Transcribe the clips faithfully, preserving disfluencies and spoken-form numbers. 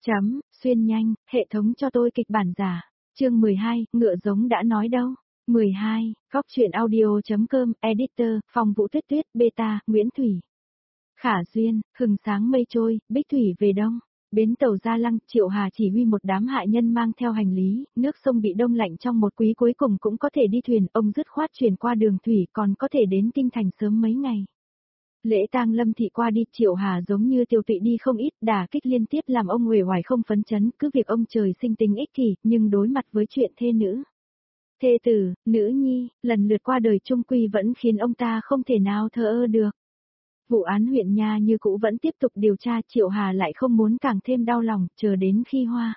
Chấm, xuyên nhanh, hệ thống cho tôi kịch bản giả. Chương mười hai, ngựa giống đã nói đâu. mười hai, góc truyện audio.com, editor, Phong Vũ Tuyết Tuyết, beta, Nguyễn Thủy. Khả duyên, hừng sáng mây trôi, bích thủy về đông. Bến tàu Gia Lăng, Triệu Hà chỉ huy một đám hạ nhân mang theo hành lý, nước sông bị đông lạnh trong một quý cuối cùng cũng có thể đi thuyền, ông dứt khoát chuyển qua đường thủy còn có thể đến kinh thành sớm mấy ngày. Lễ tang Lâm thị qua đi, Triệu Hà giống như tiêu tụy đi không ít, đả kích liên tiếp làm ông uể oải không phấn chấn, cứ việc ông trời sinh tính ích kỷ, nhưng đối mặt với chuyện thê nữ, thê tử, nữ nhi, lần lượt qua đời chung quy vẫn khiến ông ta không thể nào thờ ơ được. Vụ án huyện Nha như cũ vẫn tiếp tục điều tra, Triệu Hà lại không muốn càng thêm đau lòng, chờ đến khi hoa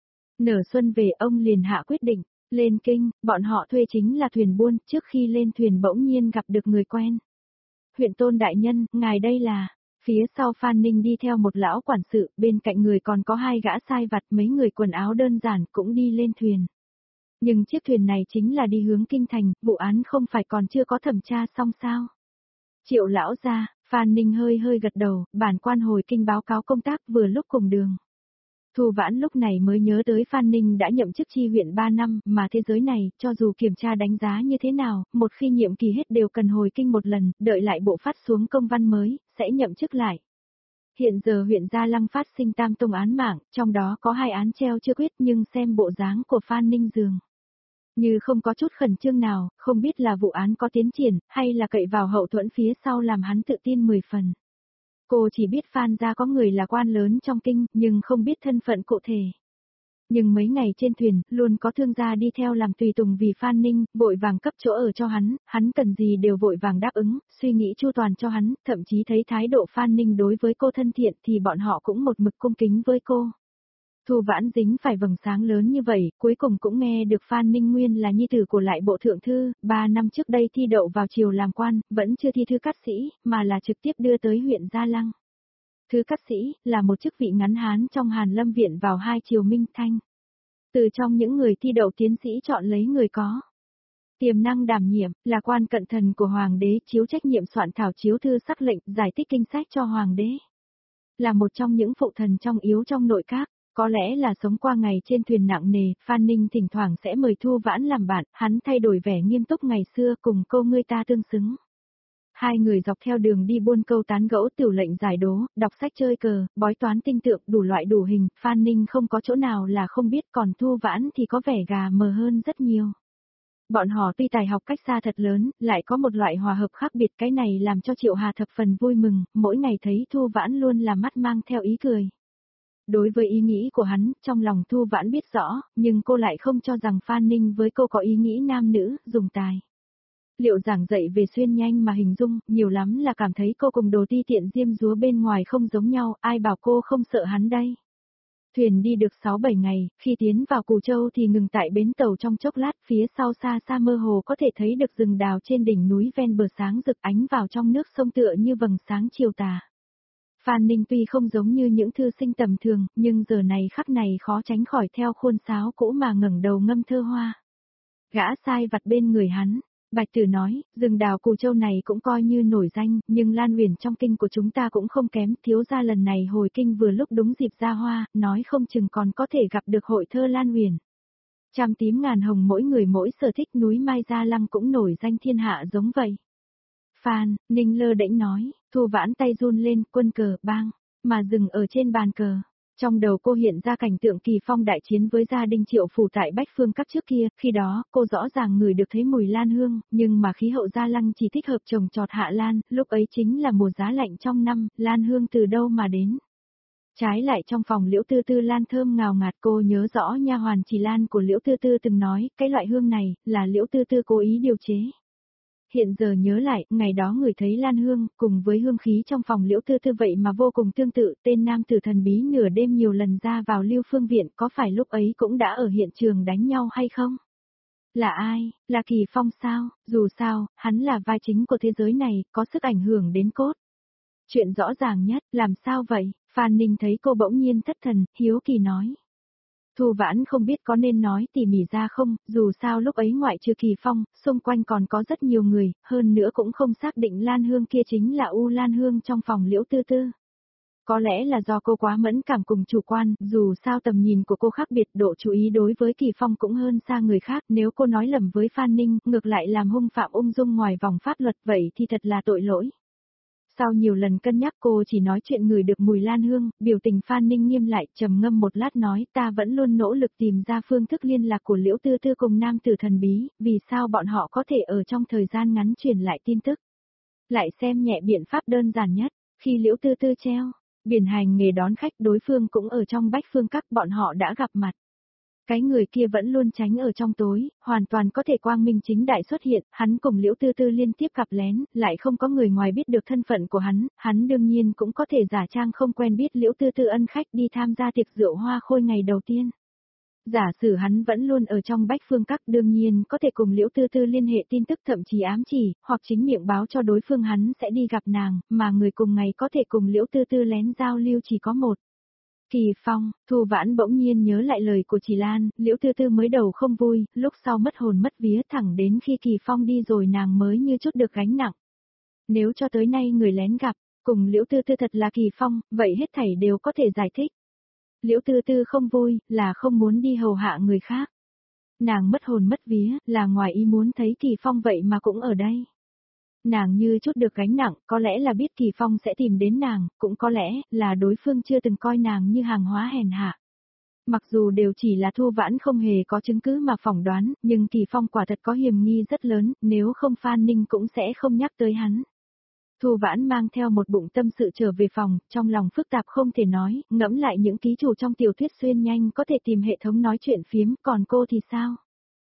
nở xuân về ông liền hạ quyết định, lên kinh, bọn họ thuê chính là thuyền buôn, trước khi lên thuyền bỗng nhiên gặp được người quen. Huyện Tôn đại nhân, ngài đây là, phía sau Phan Ninh đi theo một lão quản sự, bên cạnh người còn có hai gã sai vặt, mấy người quần áo đơn giản cũng đi lên thuyền. Nhưng chiếc thuyền này chính là đi hướng kinh thành, vụ án không phải còn chưa có thẩm tra xong sao? Triệu lão gia, Phan Ninh hơi hơi gật đầu, bản quan hồi kinh báo cáo công tác vừa lúc cùng đường. Thu Vãn lúc này mới nhớ tới Phan Ninh đã nhậm chức chi huyện ba năm, mà thế giới này, cho dù kiểm tra đánh giá như thế nào, một khi nhiệm kỳ hết đều cần hồi kinh một lần, đợi lại bộ phát xuống công văn mới, sẽ nhậm chức lại. Hiện giờ huyện Gia Lăng phát sinh tam tông án mạng, trong đó có hai án treo chưa quyết, nhưng xem bộ dáng của Phan Ninh dường như không có chút khẩn trương nào, không biết là vụ án có tiến triển, hay là cậy vào hậu thuẫn phía sau làm hắn tự tin mười phần. Cô chỉ biết Phan gia có người là quan lớn trong kinh, nhưng không biết thân phận cụ thể. Nhưng mấy ngày trên thuyền, luôn có thương gia đi theo làm tùy tùng vì Phan Ninh, vội vàng cấp chỗ ở cho hắn, hắn cần gì đều vội vàng đáp ứng, suy nghĩ chu toàn cho hắn, thậm chí thấy thái độ Phan Ninh đối với cô thân thiện thì bọn họ cũng một mực cung kính với cô. Thu Vãn dính phải vầng sáng lớn như vậy, cuối cùng cũng nghe được Phan Ninh Nguyên là nhi tử của lại bộ thượng thư, ba năm trước đây thi đậu vào triều làm quan, vẫn chưa thi thư cát sĩ, mà là trực tiếp đưa tới huyện Gia Lăng. Thư cát sĩ, là một chức vị ngắn hán trong Hàn Lâm Viện vào hai triều Minh Thanh. Từ trong những người thi đậu tiến sĩ chọn lấy người có tiềm năng đảm nhiệm, là quan cận thần của Hoàng đế, chiếu trách nhiệm soạn thảo chiếu thư sắc lệnh, giải thích kinh sách cho Hoàng đế. Là một trong những phụ thần trong yếu trong nội các. Có lẽ là sống qua ngày trên thuyền nặng nề, Phan Ninh thỉnh thoảng sẽ mời Thu Vãn làm bạn, hắn thay đổi vẻ nghiêm túc ngày xưa cùng cô ngươi ta tương xứng. Hai người dọc theo đường đi buôn câu tán gẫu, tiểu lệnh giải đố, đọc sách chơi cờ, bói toán tinh tượng, đủ loại đủ hình, Phan Ninh không có chỗ nào là không biết, còn Thu Vãn thì có vẻ gà mờ hơn rất nhiều. Bọn họ tuy tài học cách xa thật lớn, lại có một loại hòa hợp khác biệt, cái này làm cho Triệu Hà thập phần vui mừng, mỗi ngày thấy Thu Vãn luôn là mắt mang theo ý cười. Đối với ý nghĩ của hắn, trong lòng Thu Vãn biết rõ, nhưng cô lại không cho rằng Phan Ninh với cô có ý nghĩ nam nữ, dùng tài. Liệu giảng dạy về xuyên nhanh mà hình dung, nhiều lắm là cảm thấy cô cùng đồ ti tiện diêm dúa bên ngoài không giống nhau, ai bảo cô không sợ hắn đây. Thuyền đi được sáu bảy ngày, khi tiến vào Cù Châu thì ngừng tại bến tàu trong chốc lát, phía sau xa xa mơ hồ có thể thấy được rừng đào trên đỉnh núi ven bờ sáng rực ánh vào trong nước sông tựa như vầng sáng chiều tà. Phan Ninh tuy không giống như những thư sinh tầm thường, nhưng giờ này khắc này khó tránh khỏi theo khuôn sáo cũ mà ngẩng đầu ngâm thơ hoa. Gã sai vặt bên người hắn, Bạch Tử nói, rừng đào Cù Châu này cũng coi như nổi danh, nhưng Lan Huyền trong kinh của chúng ta cũng không kém, thiếu gia lần này hồi kinh vừa lúc đúng dịp ra hoa, nói không chừng còn có thể gặp được hội thơ Lan Huyền. Trăm tím ngàn hồng mỗi người mỗi sở thích, núi Mai Gia Lăng cũng nổi danh thiên hạ giống vậy. Phan, Ninh lơ đễnh nói, Thu Vãn tay run lên, quân cờ, bang, mà dừng ở trên bàn cờ. Trong đầu cô hiện ra cảnh tượng Kỳ Phong đại chiến với gia đình Triệu phủ tại Bách Phương Các trước kia, khi đó, cô rõ ràng ngửi được thấy mùi lan hương, nhưng mà khí hậu Gia Lăng chỉ thích hợp trồng trọt hạ lan, lúc ấy chính là mùa giá lạnh trong năm, lan hương từ đâu mà đến. Trái lại trong phòng Liễu Tư Tư lan thơm ngào ngạt, cô nhớ rõ nha hoàn Chỉ Lan của Liễu Tư Tư từng nói, cái loại hương này, là Liễu Tư Tư cố ý điều chế. Hiện giờ nhớ lại, ngày đó người thấy lan hương, cùng với hương khí trong phòng Liễu Tư Tư vậy mà vô cùng tương tự, tên nam tử thần bí nửa đêm nhiều lần ra vào Lưu Phương Viện, có phải lúc ấy cũng đã ở hiện trường đánh nhau hay không? Là ai? Là Kỳ Phong sao? Dù sao, hắn là vai chính của thế giới này, có sức ảnh hưởng đến cốt. Chuyện rõ ràng nhất, làm sao vậy? Phan Ninh thấy cô bỗng nhiên thất thần, hiếu kỳ nói. Thu Vãn không biết có nên nói tỉ mỉ ra không, dù sao lúc ấy ngoại trừ Kỳ Phong, xung quanh còn có rất nhiều người, hơn nữa cũng không xác định lan hương kia chính là U Lan hương trong phòng Liễu Tư Tư. Có lẽ là do cô quá mẫn cảm cùng chủ quan, dù sao tầm nhìn của cô khác biệt, độ chú ý đối với Kỳ Phong cũng hơn xa người khác, nếu cô nói lầm với Phan Ninh, ngược lại làm hung phạm ung dung ngoài vòng pháp luật vậy thì thật là tội lỗi. Sau nhiều lần cân nhắc cô chỉ nói chuyện người được mùi lan hương, biểu tình Phan Ninh nghiêm lại, trầm ngâm một lát nói ta vẫn luôn nỗ lực tìm ra phương thức liên lạc của Liễu Tư Tư cùng nam tử thần bí, vì sao bọn họ có thể ở trong thời gian ngắn truyền lại tin tức. Lại xem nhẹ biện pháp đơn giản nhất, khi Liễu Tư Tư treo biển hành nghề đón khách đối phương cũng ở trong Bách Phương Các bọn họ đã gặp mặt. Cái người kia vẫn luôn tránh ở trong tối, hoàn toàn có thể quang minh chính đại xuất hiện, hắn cùng Liễu Tư Tư liên tiếp gặp lén, lại không có người ngoài biết được thân phận của hắn, hắn đương nhiên cũng có thể giả trang không quen biết Liễu Tư Tư ân khách đi tham gia tiệc rượu hoa khôi ngày đầu tiên. Giả sử hắn vẫn luôn ở trong Bách Phương Các đương nhiên có thể cùng Liễu Tư Tư liên hệ tin tức thậm chí ám chỉ, hoặc chính miệng báo cho đối phương hắn sẽ đi gặp nàng, mà người cùng ngày có thể cùng Liễu Tư Tư lén giao lưu chỉ có một. Kỳ Phong, Thu Vãn bỗng nhiên nhớ lại lời của Chỉ Lan, Liễu Tư Tư mới đầu không vui, lúc sau mất hồn mất vía thẳng đến khi Kỳ Phong đi rồi nàng mới như chút được gánh nặng. Nếu cho tới nay người lén gặp, cùng Liễu Tư Tư thật là Kỳ Phong, vậy hết thảy đều có thể giải thích. Liễu Tư Tư không vui, là không muốn đi hầu hạ người khác. Nàng mất hồn mất vía, là ngoài ý muốn thấy Kỳ Phong vậy mà cũng ở đây. Nàng như chút được gánh nặng, có lẽ là biết Kỳ Phong sẽ tìm đến nàng, cũng có lẽ là đối phương chưa từng coi nàng như hàng hóa hèn hạ. Mặc dù đều chỉ là Thu Vãn không hề có chứng cứ mà phỏng đoán, nhưng Kỳ Phong quả thật có hiểm nghi rất lớn, nếu không Phan Ninh cũng sẽ không nhắc tới hắn. Thu Vãn mang theo một bụng tâm sự trở về phòng, trong lòng phức tạp không thể nói, ngẫm lại những ký chủ trong tiểu thuyết xuyên nhanh có thể tìm hệ thống nói chuyện phiếm, còn cô thì sao?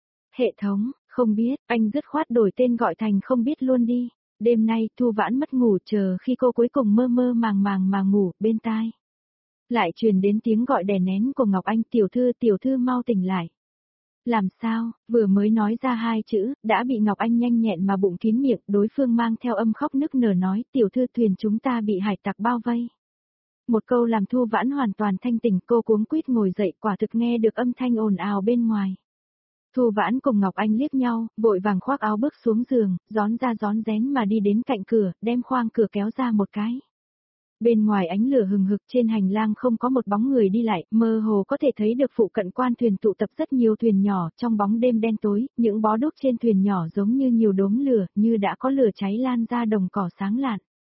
Hệ thống, không biết, anh dứt khoát đổi tên gọi thành không biết luôn đi. Đêm nay, Thu Vãn mất ngủ chờ khi cô cuối cùng mơ mơ màng màng mà ngủ, bên tai. Lại truyền đến tiếng gọi đè nén của Ngọc Anh, tiểu thư tiểu thư mau tỉnh lại. Làm sao, vừa mới nói ra hai chữ, đã bị Ngọc Anh nhanh nhẹn mà bụng kín miệng, đối phương mang theo âm khóc nức nở nói, tiểu thư thuyền chúng ta bị hải tặc bao vây. Một câu làm Thu Vãn hoàn toàn thanh tỉnh, cô cuống quýt ngồi dậy, quả thực nghe được âm thanh ồn ào bên ngoài. Thu Vãn cùng Ngọc Anh liếc nhau, vội vàng khoác áo bước xuống giường, gión ra gión rén mà đi đến cạnh cửa, đem khoang cửa kéo ra một cái. Bên ngoài ánh lửa hừng hực trên hành lang không có một bóng người đi lại, mơ hồ có thể thấy được phụ cận quan thuyền tụ tập rất nhiều thuyền nhỏ, trong bóng đêm đen tối, những bó đuốc trên thuyền nhỏ giống như nhiều đốm lửa, như đã có lửa cháy lan ra đồng cỏ sáng lạn.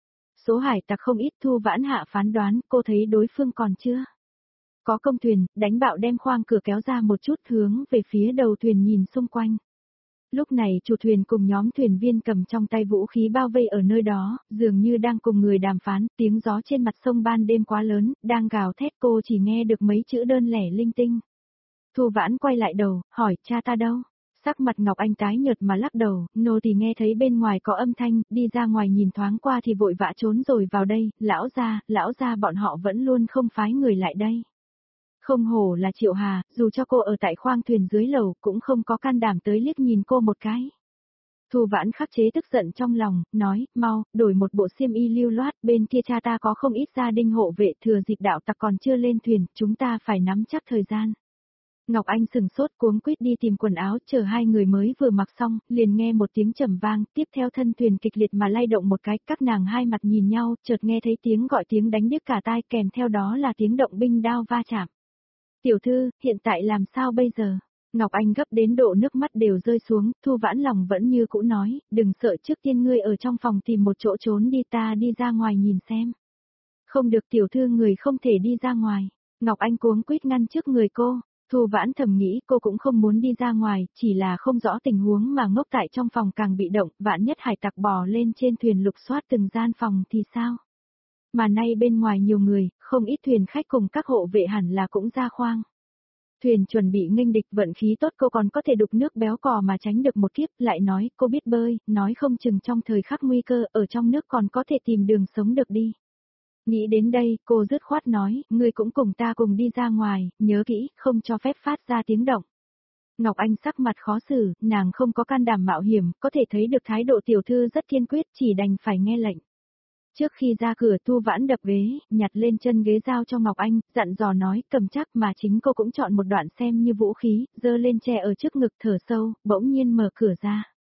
Số hải tặc không ít, Thu Vãn hạ phán đoán, cô thấy đối phương còn chưa? Có công thuyền, đánh bạo đem khoang cửa kéo ra một chút hướng về phía đầu thuyền nhìn xung quanh. Lúc này chủ thuyền cùng nhóm thuyền viên cầm trong tay vũ khí bao vây ở nơi đó, dường như đang cùng người đàm phán, tiếng gió trên mặt sông ban đêm quá lớn, đang gào thét cô chỉ nghe được mấy chữ đơn lẻ linh tinh. Thu Vãn quay lại đầu, hỏi cha ta đâu? Sắc mặt Ngọc Anh tái nhợt mà lắc đầu, nô thì nghe thấy bên ngoài có âm thanh, đi ra ngoài nhìn thoáng qua thì vội vã trốn rồi vào đây, lão gia, lão gia bọn họ vẫn luôn không phái người lại đây. Không hổ là Triệu Hà, dù cho cô ở tại khoang thuyền dưới lầu cũng không có can đảm tới liếc nhìn cô một cái. Thu Vãn khắc chế tức giận trong lòng, nói, mau, đổi một bộ xiêm y lưu loát, bên kia cha ta có không ít gia đình hộ vệ thừa dịp đạo tặc còn chưa lên thuyền, chúng ta phải nắm chắc thời gian. Ngọc Anh sừng sốt cuống quýt đi tìm quần áo, chờ hai người mới vừa mặc xong, liền nghe một tiếng trầm vang, tiếp theo thân thuyền kịch liệt mà lay động một cái, các nàng hai mặt nhìn nhau, chợt nghe thấy tiếng gọi tiếng đánh điếc cả tai, kèm theo đó là tiếng động binh đao va chạm. Tiểu thư, hiện tại làm sao bây giờ? Ngọc Anh gấp đến độ nước mắt đều rơi xuống, Thu Vãn lòng vẫn như cũ nói, đừng sợ, trước tiên ngươi ở trong phòng tìm một chỗ trốn đi, ta đi ra ngoài nhìn xem. Không được tiểu thư, người không thể đi ra ngoài. Ngọc Anh cuống quýt ngăn trước người cô. Thu Vãn thầm nghĩ cô cũng không muốn đi ra ngoài, chỉ là không rõ tình huống mà ngốc tại trong phòng càng bị động, vạn nhất hải tặc bò lên trên thuyền lục soát từng gian phòng thì sao? Mà nay bên ngoài nhiều người, không ít thuyền khách cùng các hộ vệ hẳn là cũng ra khoang. Thuyền chuẩn bị nghênh địch, vận khí tốt cô còn có thể đục nước béo cò mà tránh được một kiếp, lại nói cô biết bơi, nói không chừng trong thời khắc nguy cơ ở trong nước còn có thể tìm đường sống được đi. Nghĩ đến đây, cô dứt khoát nói, ngươi cũng cùng ta cùng đi ra ngoài, nhớ kỹ, không cho phép phát ra tiếng động. Ngọc Anh sắc mặt khó xử, nàng không có can đảm mạo hiểm, có thể thấy được thái độ tiểu thư rất kiên quyết, chỉ đành phải nghe lệnh. Trước khi ra cửa Thu Vãn đập ghế, nhặt lên chân ghế giao cho Ngọc Anh, dặn dò nói, cầm chắc, mà chính cô cũng chọn một đoạn xem như vũ khí, giơ lên che ở trước ngực thở sâu, bỗng nhiên mở cửa ra.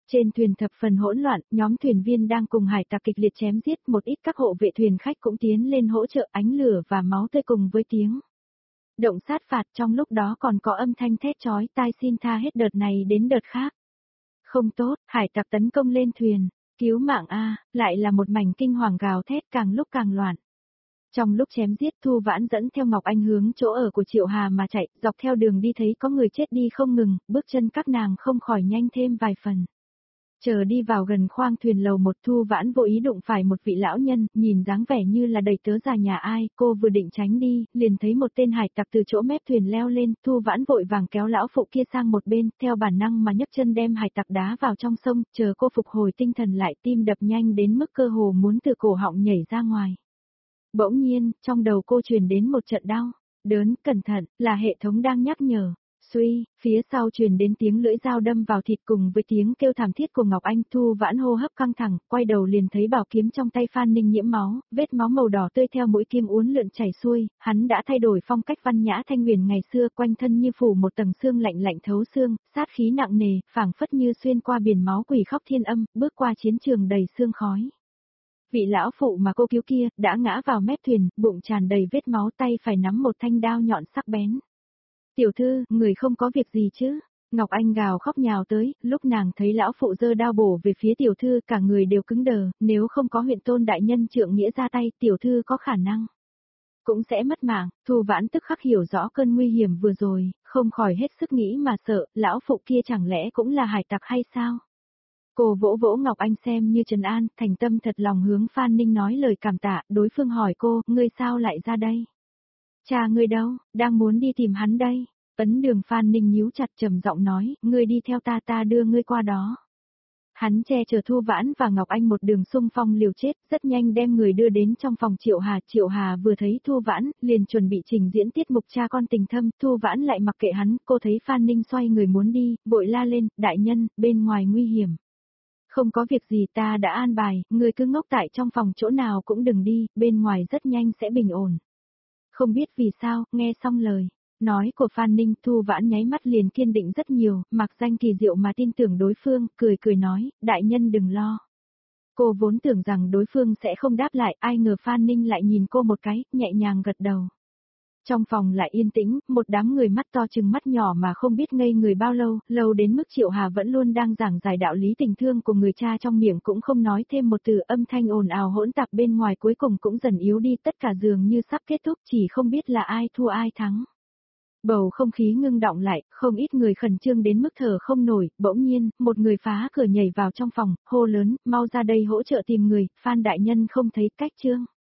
Trên thuyền thập phần hỗn loạn, nhóm thuyền viên đang cùng hải tặc kịch liệt chém giết, một ít các hộ vệ thuyền khách cũng tiến lên hỗ trợ, ánh lửa và máu tươi cùng với tiếng động sát phạt, trong lúc đó còn có âm thanh thét chói tai xin tha hết đợt này đến đợt khác. Không tốt, hải tặc tấn công lên thuyền, cứu mạng a, lại là một mảnh kinh hoàng gào thét càng lúc càng loạn. Trong lúc chém giết, Thu Vãn dẫn theo Ngọc Anh hướng chỗ ở của Triệu Hà mà chạy, dọc theo đường đi thấy có người chết đi không ngừng, bước chân các nàng không khỏi nhanh thêm vài phần. Chờ đi vào gần khoang thuyền lầu một, Thu Vãn vô ý đụng phải một vị lão nhân, nhìn dáng vẻ như là đầy tớ già nhà ai, cô vừa định tránh đi, liền thấy một tên hải tặc từ chỗ mép thuyền leo lên, Thu Vãn vội vàng kéo lão phụ kia sang một bên, theo bản năng mà nhấc chân đem hải tặc đá vào trong sông, chờ cô phục hồi tinh thần lại, tim đập nhanh đến mức cơ hồ muốn từ cổ họng nhảy ra ngoài. Bỗng nhiên, trong đầu cô truyền đến một trận đau, đớn, cẩn thận, là hệ thống đang nhắc nhở. Suy, phía sau truyền đến tiếng lưỡi dao đâm vào thịt cùng với tiếng kêu thảm thiết của Ngọc Anh. Thu Vãn hô hấp căng thẳng, quay đầu liền thấy bảo kiếm trong tay Phan Ninh nhiễm máu, vết máu màu đỏ tươi theo mũi kim uốn lượn chảy xuôi, hắn đã thay đổi phong cách văn nhã thanh huyền ngày xưa, quanh thân như phủ một tầng xương lạnh lạnh thấu xương, sát khí nặng nề, phảng phất như xuyên qua biển máu quỷ khóc thiên âm, bước qua chiến trường đầy xương khói. Vị lão phụ mà cô cứu kia, đã ngã vào mép thuyền, bụng tràn đầy vết máu, tay phải nắm một thanh đao nhọn sắc bén. Tiểu thư, người không có việc gì chứ? Ngọc Anh gào khóc nhào tới, lúc nàng thấy lão phụ giơ đao bổ về phía tiểu thư, cả người đều cứng đờ, nếu không có huyện tôn đại nhân trượng nghĩa ra tay, tiểu thư có khả năng cũng sẽ mất mạng. Thu Vãn tức khắc hiểu rõ cơn nguy hiểm vừa rồi, không khỏi hết sức nghĩ mà sợ, lão phụ kia chẳng lẽ cũng là hải tặc hay sao? Cô vỗ vỗ Ngọc Anh xem như trấn an, thành tâm thật lòng hướng Phan Ninh nói lời cảm tạ, đối phương hỏi cô, ngươi sao lại ra đây? Cha ngươi đâu, đang muốn đi tìm hắn đây. Ấn Đường Phan Ninh nhíu chặt trầm giọng nói, ngươi đi theo ta, ta đưa ngươi qua đó. Hắn che chở Thu Vãn và Ngọc Anh một đường xung phong liều chết, rất nhanh đem người đưa đến trong phòng Triệu Hà. Triệu Hà vừa thấy Thu Vãn, liền chuẩn bị trình diễn tiết mục cha con tình thâm, Thu Vãn lại mặc kệ hắn, cô thấy Phan Ninh xoay người muốn đi, vội la lên, đại nhân, bên ngoài nguy hiểm. Không có việc gì, ta đã an bài, ngươi cứ ngốc tại trong phòng chỗ nào cũng đừng đi, bên ngoài rất nhanh sẽ bình ổn. Không biết vì sao, nghe xong lời nói của Phan Ninh, Thu Vãn nháy mắt liền kiên định rất nhiều, mặc danh kỳ diệu mà tin tưởng đối phương, cười cười nói, đại nhân đừng lo. Cô vốn tưởng rằng đối phương sẽ không đáp lại, ai ngờ Phan Ninh lại nhìn cô một cái, nhẹ nhàng gật đầu. Trong phòng lại yên tĩnh, một đám người mắt to chừng mắt nhỏ mà không biết ngây người bao lâu, lâu đến mức Triệu Hà vẫn luôn đang giảng giải đạo lý tình thương của người cha trong miệng cũng không nói thêm một từ, âm thanh ồn ào hỗn tạp bên ngoài cuối cùng cũng dần yếu đi, tất cả dường như sắp kết thúc, chỉ không biết là ai thua ai thắng. Bầu không khí ngưng đọng lại, không ít người khẩn trương đến mức thở không nổi, bỗng nhiên, một người phá cửa nhảy vào trong phòng, hô lớn, mau ra đây hỗ trợ tìm người, Phan đại nhân không thấy cách trương.